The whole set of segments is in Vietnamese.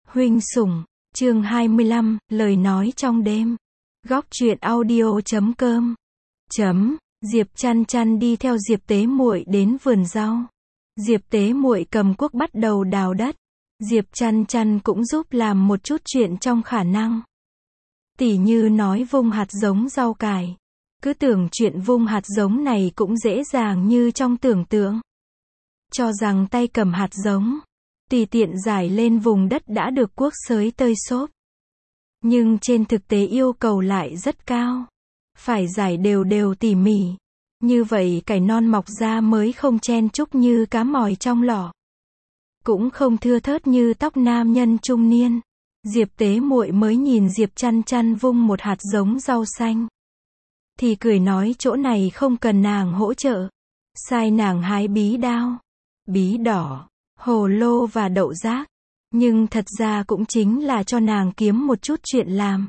Huynh sủng, chương 25, lời nói trong đêm. Góc truyện audio.com. Diệp Chăn Chăn đi theo Diệp Tế Muội đến vườn rau. Diệp Tế Muội cầm cuốc bắt đầu đào đất. Diệp Chăn Chăn cũng giúp làm một chút chuyện trong khả năng. Tỉ như nói vung hạt giống rau cải. Cứ tưởng chuyện vung hạt giống này cũng dễ dàng như trong tưởng tượng. Cho rằng tay cầm hạt giống, tùy tiện rải lên vùng đất đã được cuốc xới tơi xốp. Nhưng trên thực tế yêu cầu lại rất cao. Phải rải đều đều tỉ mỉ. Như vậy cải non mọc ra mới không chen chúc như cá mòi trong lọ. Cũng không thưa thớt như tóc nam nhân trung niên. Diệp Tế Muội mới nhìn Diệp Chăn Chăn vung một hạt giống rau xanh. Thì cười nói chỗ này không cần nàng hỗ trợ. Sai nàng hái bí đao, bí đỏ, hồ lô và đậu rác. Nhưng thật ra cũng chính là cho nàng kiếm một chút chuyện làm.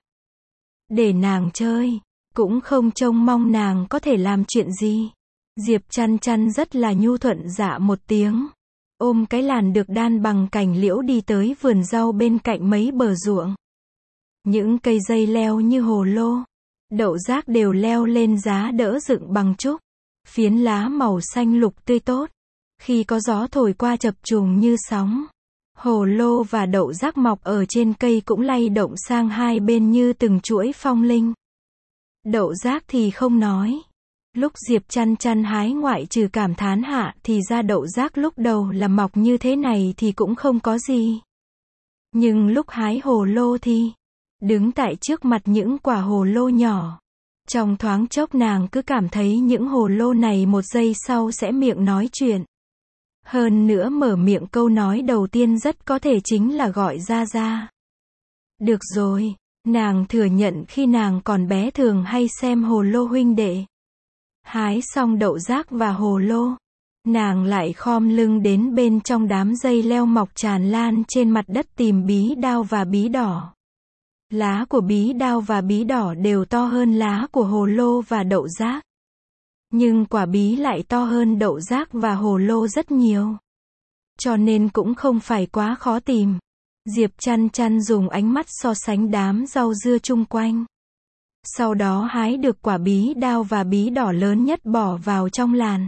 Để nàng chơi, cũng không trông mong nàng có thể làm chuyện gì. Diệp Chăn Chăn rất là nhu thuận dạ một tiếng. Ôm cái làn được đan bằng cành liễu đi tới vườn rau bên cạnh mấy bờ ruộng. Những cây dây leo như hồ lô, đậu rác đều leo lên giá đỡ dựng bằng trúc. Phiến lá màu xanh lục tươi tốt. Khi có gió thổi qua chập trùng như sóng. Hồ lô và đậu rác mọc ở trên cây cũng lay động sang hai bên như từng chuỗi phong linh. Đậu rác thì không nói. Lúc Diệp Chăn Chăn hái ngoại trừ cảm thán hạ thì ra đậu rác lúc đầu là mọc như thế này thì cũng không có gì. Nhưng lúc hái hồ lô thì, đứng tại trước mặt những quả hồ lô nhỏ. Trong thoáng chốc nàng cứ cảm thấy những hồ lô này một giây sau sẽ miệng nói chuyện. Hơn nữa mở miệng câu nói đầu tiên rất có thể chính là gọi ra ra. Được rồi, nàng thừa nhận khi nàng còn bé thường hay xem hồ lô huynh đệ. Hái xong đậu rác và hồ lô, nàng lại khom lưng đến bên trong đám dây leo mọc tràn lan trên mặt đất tìm bí đao và bí đỏ. Lá của bí đao và bí đỏ đều to hơn lá của hồ lô và đậu rác. Nhưng quả bí lại to hơn đậu rác và hồ lô rất nhiều. Cho nên cũng không phải quá khó tìm. Diệp Chăn Chăn dùng ánh mắt so sánh đám rau dưa chung quanh. Sau đó hái được quả bí đao và bí đỏ lớn nhất bỏ vào trong làn.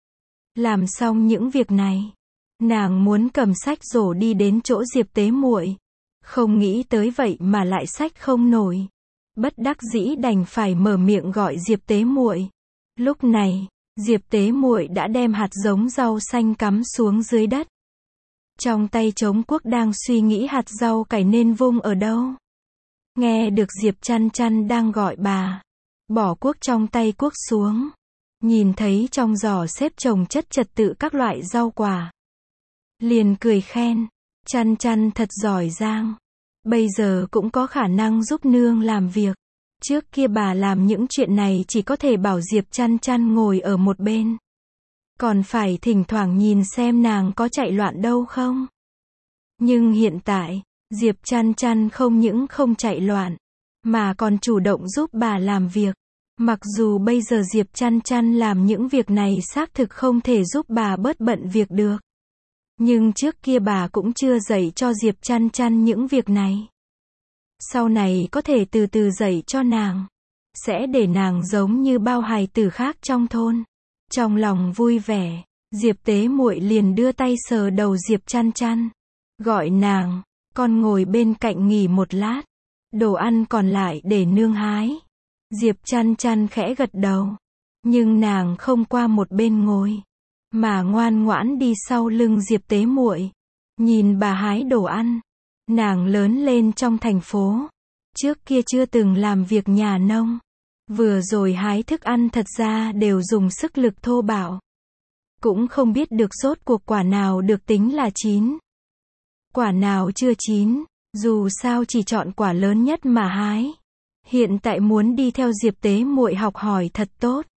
Làm xong những việc này, nàng muốn cầm sách rổ đi đến chỗ Diệp Tế Muội. Không nghĩ tới vậy mà lại xách không nổi. Bất đắc dĩ đành phải mở miệng gọi Diệp Tế Muội. Lúc này, Diệp Tế Muội đã đem hạt giống rau xanh cắm xuống dưới đất. Trong tay trống cuốc đang suy nghĩ hạt rau cải nên vung ở đâu. Nghe được Diệp Chăn Chăn đang gọi bà. Bỏ cuốc trong tay cuốc xuống. Nhìn thấy trong giỏ xếp chồng chất trật tự các loại rau quả. Liền cười khen. Chăn Chăn thật giỏi giang. Bây giờ cũng có khả năng giúp nương làm việc. Trước kia bà làm những chuyện này chỉ có thể bảo Diệp Chăn Chăn ngồi ở một bên. Còn phải thỉnh thoảng nhìn xem nàng có chạy loạn đâu không. Nhưng hiện tại, Diệp Chăn Chăn không những không chạy loạn, mà còn chủ động giúp bà làm việc. Mặc dù bây giờ Diệp Chăn Chăn làm những việc này xác thực không thể giúp bà bớt bận việc được. Nhưng trước kia bà cũng chưa dạy cho Diệp Chăn Chăn những việc này. Sau này có thể từ từ dạy cho nàng. Sẽ để nàng giống như bao hài tử khác trong thôn. Trong lòng vui vẻ, Diệp Tế Muội liền đưa tay sờ đầu Diệp Chăn Chăn. Gọi nàng, con ngồi bên cạnh nghỉ một lát. Đồ ăn còn lại để nương hái. Diệp Chăn Chăn khẽ gật đầu. Nhưng nàng không qua một bên ngồi. Mà ngoan ngoãn đi sau lưng Diệp Tế Muội. Nhìn bà hái đồ ăn. Nàng lớn lên trong thành phố. Trước kia chưa từng làm việc nhà nông. Vừa rồi hái thức ăn thật ra đều dùng sức lực thô bạo. Cũng không biết được rốt cuộc quả nào được tính là chín. Quả nào chưa chín, dù sao chỉ chọn quả lớn nhất mà hái. Hiện tại muốn đi theo Diệp Tế Muội học hỏi thật tốt.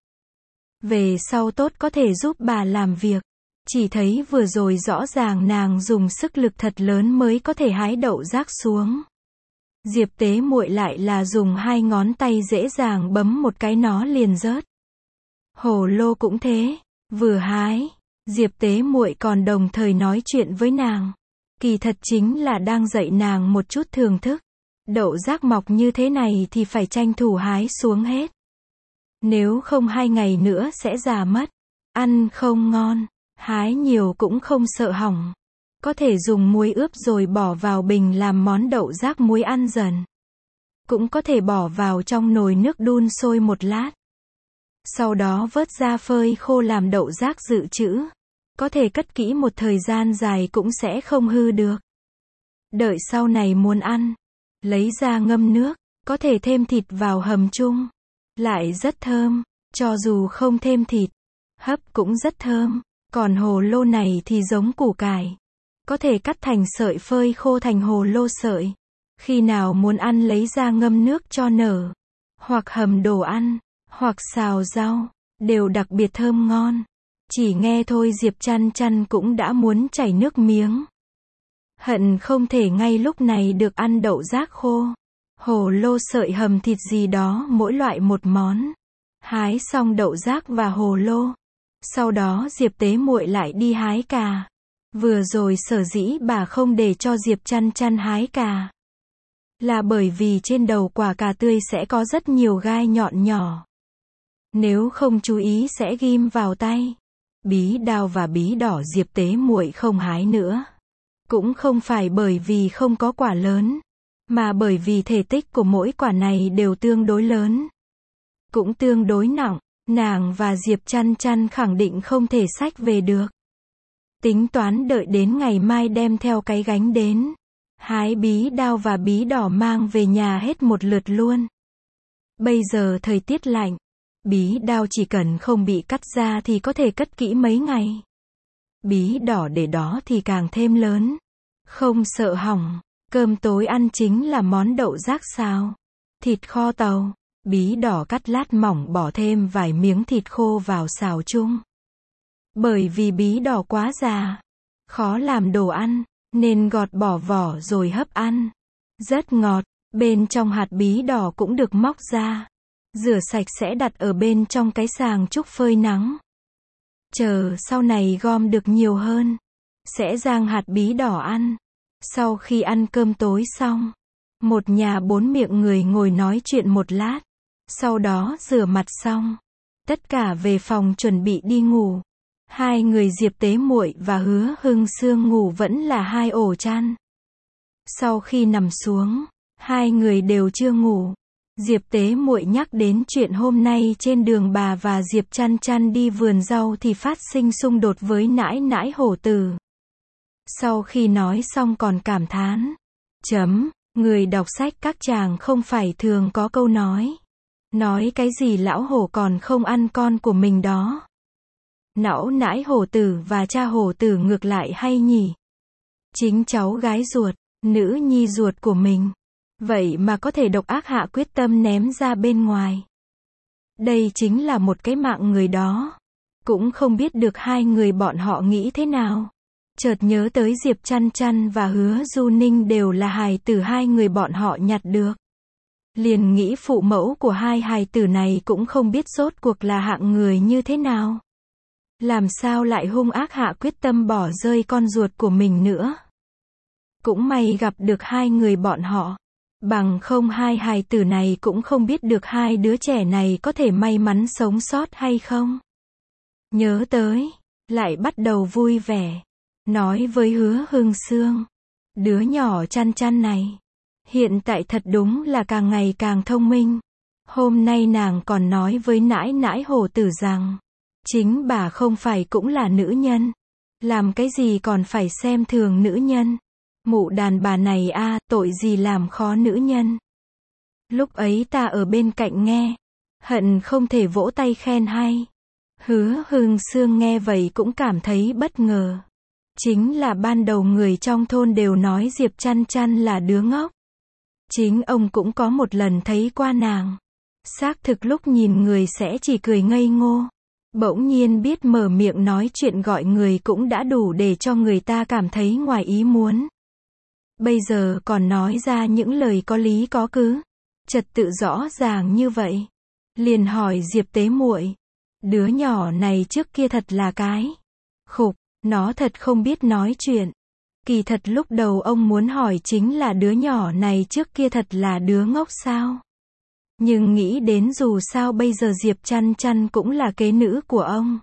Về sau tốt có thể giúp bà làm việc. Chỉ thấy vừa rồi rõ ràng nàng dùng sức lực thật lớn mới có thể hái đậu rác xuống. Diệp Tế Muội lại là dùng hai ngón tay dễ dàng bấm một cái nó liền rớt. Hồ lô cũng thế, vừa hái, Diệp Tế Muội còn đồng thời nói chuyện với nàng. Kỳ thật chính là đang dạy nàng một chút thưởng thức. Đậu rác mọc như thế này thì phải tranh thủ hái xuống hết. Nếu không 2 ngày nữa sẽ già mất. Ăn không ngon, hái nhiều cũng không sợ hỏng. Có thể dùng muối ướp rồi bỏ vào bình làm món đậu rác muối ăn dần. Cũng có thể bỏ vào trong nồi nước đun sôi một lát. Sau đó vớt ra phơi khô làm đậu rác dự trữ. Có thể cất kỹ một thời gian dài cũng sẽ không hư được. Đợi sau này muốn ăn, lấy ra ngâm nước, có thể thêm thịt vào hầm chung. Lại rất thơm, cho dù không thêm thịt, hấp cũng rất thơm. Còn hồ lô này thì giống củ cải. Có thể cắt thành sợi phơi khô thành hồ lô sợi. Khi nào muốn ăn lấy ra ngâm nước cho nở. Hoặc hầm đồ ăn, hoặc xào rau, đều đặc biệt thơm ngon. Chỉ nghe thôi Diệp Chăn Chăn cũng đã muốn chảy nước miếng. Hận không thể ngay lúc này được ăn đậu rác khô. Hồ lô sợi hầm thịt gì đó mỗi loại một món. Hái xong đậu rác và hồ lô. Sau đó Diệp Tế Muội lại đi hái cà. Vừa rồi sở dĩ bà không để cho Diệp Chăn Chăn hái cà. Là bởi vì trên đầu quả cà tươi sẽ có rất nhiều gai nhọn nhỏ. Nếu không chú ý sẽ ghim vào tay. Bí đao và bí đỏ Diệp Tế Muội không hái nữa. Cũng không phải bởi vì không có quả lớn. Mà bởi vì thể tích của mỗi quả này đều tương đối lớn. Cũng tương đối nặng. Nàng và Diệp Chăn Chăn khẳng định không thể xách về được. Tính toán đợi đến ngày mai đem theo cái gánh đến. Hái bí đao và bí đỏ mang về nhà hết một lượt luôn. Bây giờ thời tiết lạnh. Bí đao chỉ cần không bị cắt ra thì có thể cất kỹ mấy ngày. Bí đỏ để đó thì càng thêm lớn. Không sợ hỏng. Cơm tối ăn chính là món đậu rác xào. Thịt kho tàu. Bí đỏ cắt lát mỏng bỏ thêm vài miếng thịt khô vào xào chung. Bởi vì bí đỏ quá già, khó làm đồ ăn, nên gọt bỏ vỏ rồi hấp ăn. Rất ngọt, bên trong hạt bí đỏ cũng được móc ra. Rửa sạch sẽ đặt ở bên trong cái sàng trúc phơi nắng. Chờ sau này gom được nhiều hơn, sẽ rang hạt bí đỏ ăn. Sau khi ăn cơm tối xong, một nhà 4 miệng người ngồi nói chuyện một lát. Sau đó rửa mặt xong, tất cả về phòng chuẩn bị đi ngủ. 2 người Diệp Tế Muội và Hứa Hưng Sương ngủ vẫn là 2 ổ chăn. Sau khi nằm xuống, 2 người đều chưa ngủ. Diệp Tế Muội nhắc đến chuyện hôm nay trên đường bà và Diệp Chăn Chăn đi vườn rau thì phát sinh xung đột với nãi nãi hổ tử. Sau khi nói xong còn cảm thán. Người đọc sách các chàng không phải thường có câu nói. Nói cái gì lão hổ còn không ăn con của mình đó. Não nãi hổ tử và cha hổ tử ngược lại hay nhỉ. Chính cháu gái ruột, nữ nhi ruột của mình. Vậy mà có thể độc ác hạ quyết tâm ném ra bên ngoài. Đây chính là một cái mạng người đó. Cũng không biết được 2 người bọn họ nghĩ thế nào. Chợt nhớ tới Diệp Chăn Chăn và Hứa Du Ninh đều là hài tử 2 người bọn họ nhặt được. Liền nghĩ phụ mẫu của 2 hài tử này cũng không biết rốt cuộc là hạng người như thế nào. Làm sao lại hung ác hạ quyết tâm bỏ rơi con ruột của mình nữa. Cũng may gặp được 2 người bọn họ. Bằng không 2 hài tử này cũng không biết được 2 đứa trẻ này có thể may mắn sống sót hay không. Nhớ tới, lại bắt đầu vui vẻ. Nói với Hứa Hưng Sương. Đứa nhỏ Chăn Chăn này. Hiện tại thật đúng là càng ngày càng thông minh. Hôm nay nàng còn nói với nãi nãi hổ tử rằng. Chính bà không phải cũng là nữ nhân. Làm cái gì còn phải xem thường nữ nhân. Mụ đàn bà này tội gì làm khó nữ nhân. Lúc ấy ta ở bên cạnh nghe. Hận không thể vỗ tay khen hay. Hứa Hưng Sương nghe vậy cũng cảm thấy bất ngờ. Chính là ban đầu người trong thôn đều nói Diệp Chăn Chăn là đứa ngốc. Chính ông cũng có một lần thấy qua nàng. Xác thực lúc nhìn người sẽ chỉ cười ngây ngô. Bỗng nhiên biết mở miệng nói chuyện gọi người cũng đã đủ để cho người ta cảm thấy ngoài ý muốn. Bây giờ còn nói ra những lời có lý có cứ. Trật tự rõ ràng như vậy. Liền hỏi Diệp Tế Muội. Đứa nhỏ này trước kia thật là cái. Khục, nó thật không biết nói chuyện. Kỳ thật lúc đầu ông muốn hỏi chính là đứa nhỏ này trước kia thật là đứa ngốc sao? Nhưng nghĩ đến dù sao bây giờ Diệp Chăn Chăn cũng là kế nữ của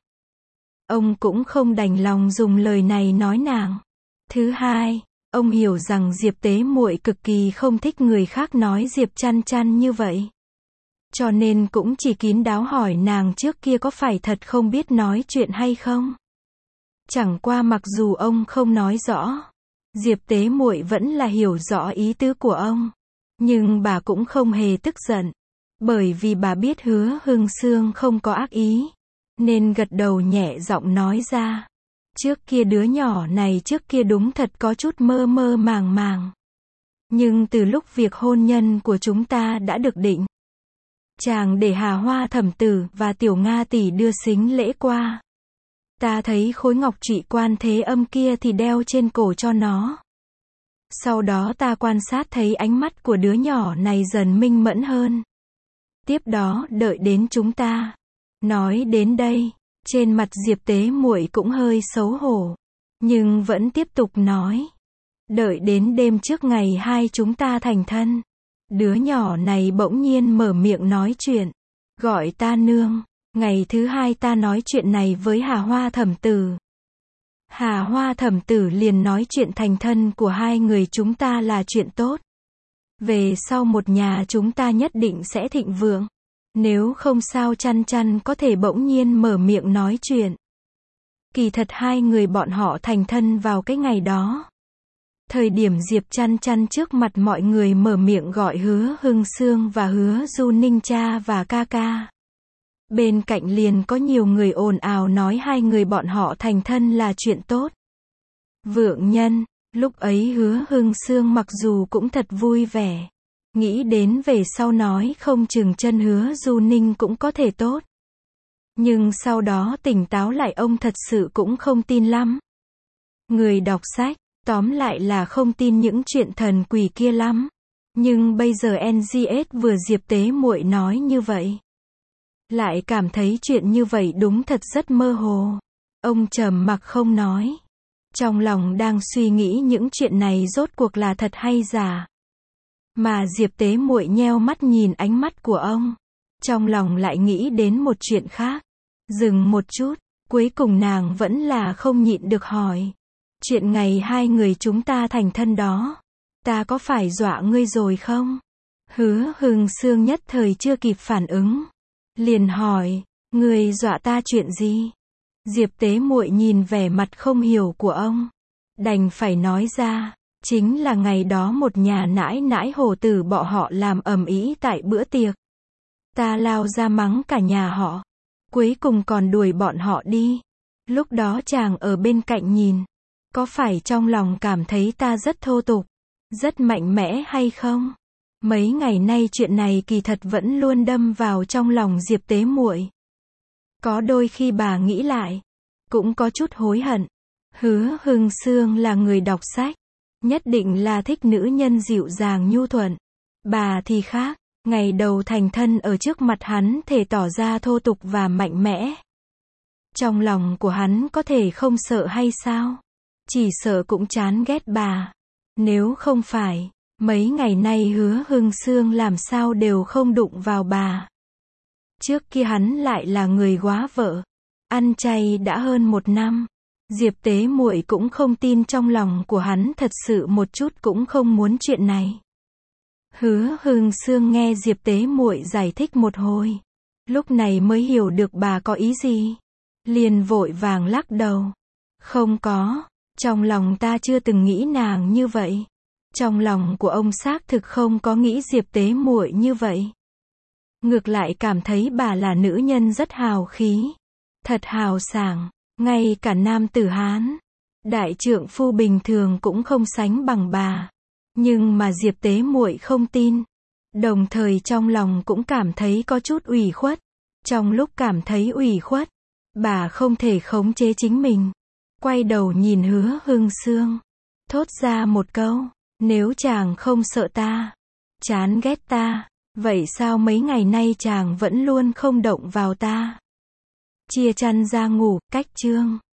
ông cũng không đành lòng dùng lời này nói nàng. Thứ hai, ông hiểu rằng Diệp Tế Muội cực kỳ không thích người khác nói Diệp Chăn Chăn như vậy. Cho nên cũng chỉ kín đáo hỏi nàng trước kia có phải thật không biết nói chuyện hay không. Chẳng qua mặc dù ông không nói rõ, Diệp Tế Muội vẫn là hiểu rõ ý tứ của ông. Nhưng bà cũng không hề tức giận. Bởi vì bà biết Hứa Hưng Sương không có ác ý. Nên gật đầu nhẹ giọng nói ra. Trước kia đứa nhỏ này trước kia đúng thật có chút mơ mơ màng màng. Nhưng từ lúc việc hôn nhân của chúng ta đã được định, chàng để Hà Hoa thẩm tử và Tiểu Nga tỷ đưa sính lễ qua. Ta thấy khối ngọc trụy Quan Thế Âm kia thì đeo trên cổ cho nó. Sau đó ta quan sát thấy ánh mắt của đứa nhỏ này dần minh mẫn hơn. Tiếp đó đợi đến chúng ta. Nói đến đây, trên mặt Diệp Tế Muội cũng hơi xấu hổ. Nhưng vẫn tiếp tục nói. Đợi đến đêm trước ngày 2 chúng ta thành thân. Đứa nhỏ này bỗng nhiên mở miệng nói chuyện. Gọi ta nương. Ngày thứ 2 ta nói chuyện này với Hà Hoa thẩm tử. Hà Hoa thẩm tử liền nói chuyện thành thân của hai người chúng ta là chuyện tốt. Về sau một nhà chúng ta nhất định sẽ thịnh vượng. Nếu không sao Chăn Chăn có thể bỗng nhiên mở miệng nói chuyện. Kỳ thật hai người bọn họ thành thân vào cái ngày đó. Thời điểm Diệp Chăn Chăn trước mặt mọi người mở miệng gọi Hứa Hưng Sương và Hứa Du Ninh cha và ca ca. Bên cạnh liền có nhiều người ồn ào nói hai người bọn họ thành thân là chuyện tốt. Vượng nhân, lúc ấy Hứa Hưng Sương mặc dù cũng thật vui vẻ. Nghĩ đến về sau nói không chừng chân Hứa Du Ninh cũng có thể tốt. Nhưng sau đó tỉnh táo lại ông thật sự cũng không tin lắm. Người đọc sách, tóm lại là không tin những chuyện thần quỷ kia lắm. Nhưng bây giờ NGS vừa Diệp Tế Muội nói như vậy. Lại cảm thấy chuyện như vậy đúng thật rất mơ hồ. Ông trầm mặc không nói. Trong lòng đang suy nghĩ những chuyện này rốt cuộc là thật hay giả. Mà Diệp Tế Muội nheo mắt nhìn ánh mắt của ông. Trong lòng lại nghĩ đến một chuyện khác. Dừng một chút, cuối cùng nàng vẫn là không nhịn được hỏi. Chuyện ngày hai người chúng ta thành thân đó, ta có phải dọa ngươi rồi không? Hứa Hưng Sương nhất thời chưa kịp phản ứng. Liền hỏi, ngươi dọa ta chuyện gì? Diệp Tế Muội nhìn vẻ mặt không hiểu của ông. Đành phải nói ra, chính là ngày đó một nhà nãi nãi hổ tử bọn họ làm ầm ĩ tại bữa tiệc. Ta lao ra mắng cả nhà họ. Cuối cùng còn đuổi bọn họ đi. Lúc đó chàng ở bên cạnh nhìn. Có phải trong lòng cảm thấy ta rất thô tục, rất mạnh mẽ hay không? Mấy ngày nay chuyện này kỳ thật vẫn luôn đâm vào trong lòng Diệp Tế Muội. Có đôi khi bà nghĩ lại, cũng có chút hối hận. Hứa Hưng Sương là người đọc sách, nhất định là thích nữ nhân dịu dàng nhu thuận. Bà thì khác, ngày đầu thành thân ở trước mặt hắn thể tỏ ra thô tục và mạnh mẽ. Trong lòng của hắn có thể không sợ hay sao? Chỉ sợ cũng chán ghét bà. Nếu không phải, mấy ngày nay Hứa Hưng Sương làm sao đều không đụng vào bà. Trước kia hắn lại là người góa vợ. Ăn chay đã hơn 1 năm. Diệp Tế Muội cũng không tin trong lòng của hắn thật sự một chút cũng không muốn chuyện này. Hứa Hưng Sương nghe Diệp Tế Muội giải thích một hồi. Lúc này mới hiểu được bà có ý gì. Liền vội vàng lắc đầu. Không có. Trong lòng ta chưa từng nghĩ nàng như vậy. Trong lòng của ông xác thực không có nghĩ Diệp Tế Muội như vậy. Ngược lại cảm thấy bà là nữ nhân rất hào khí. Thật hào sảng. Ngay cả nam tử Hán, đại trượng phu bình thường cũng không sánh bằng bà. Nhưng mà Diệp Tế Muội không tin. Đồng thời trong lòng cũng cảm thấy có chút ủy khuất. Trong lúc cảm thấy ủy khuất, bà không thể khống chế chính mình. Quay đầu nhìn Hứa Hưng Sương. Thốt ra một câu. Nếu chàng không sợ ta, chán ghét ta, vậy sao mấy ngày nay chàng vẫn luôn không động vào ta? Chia chăn ra ngủ, cách chương.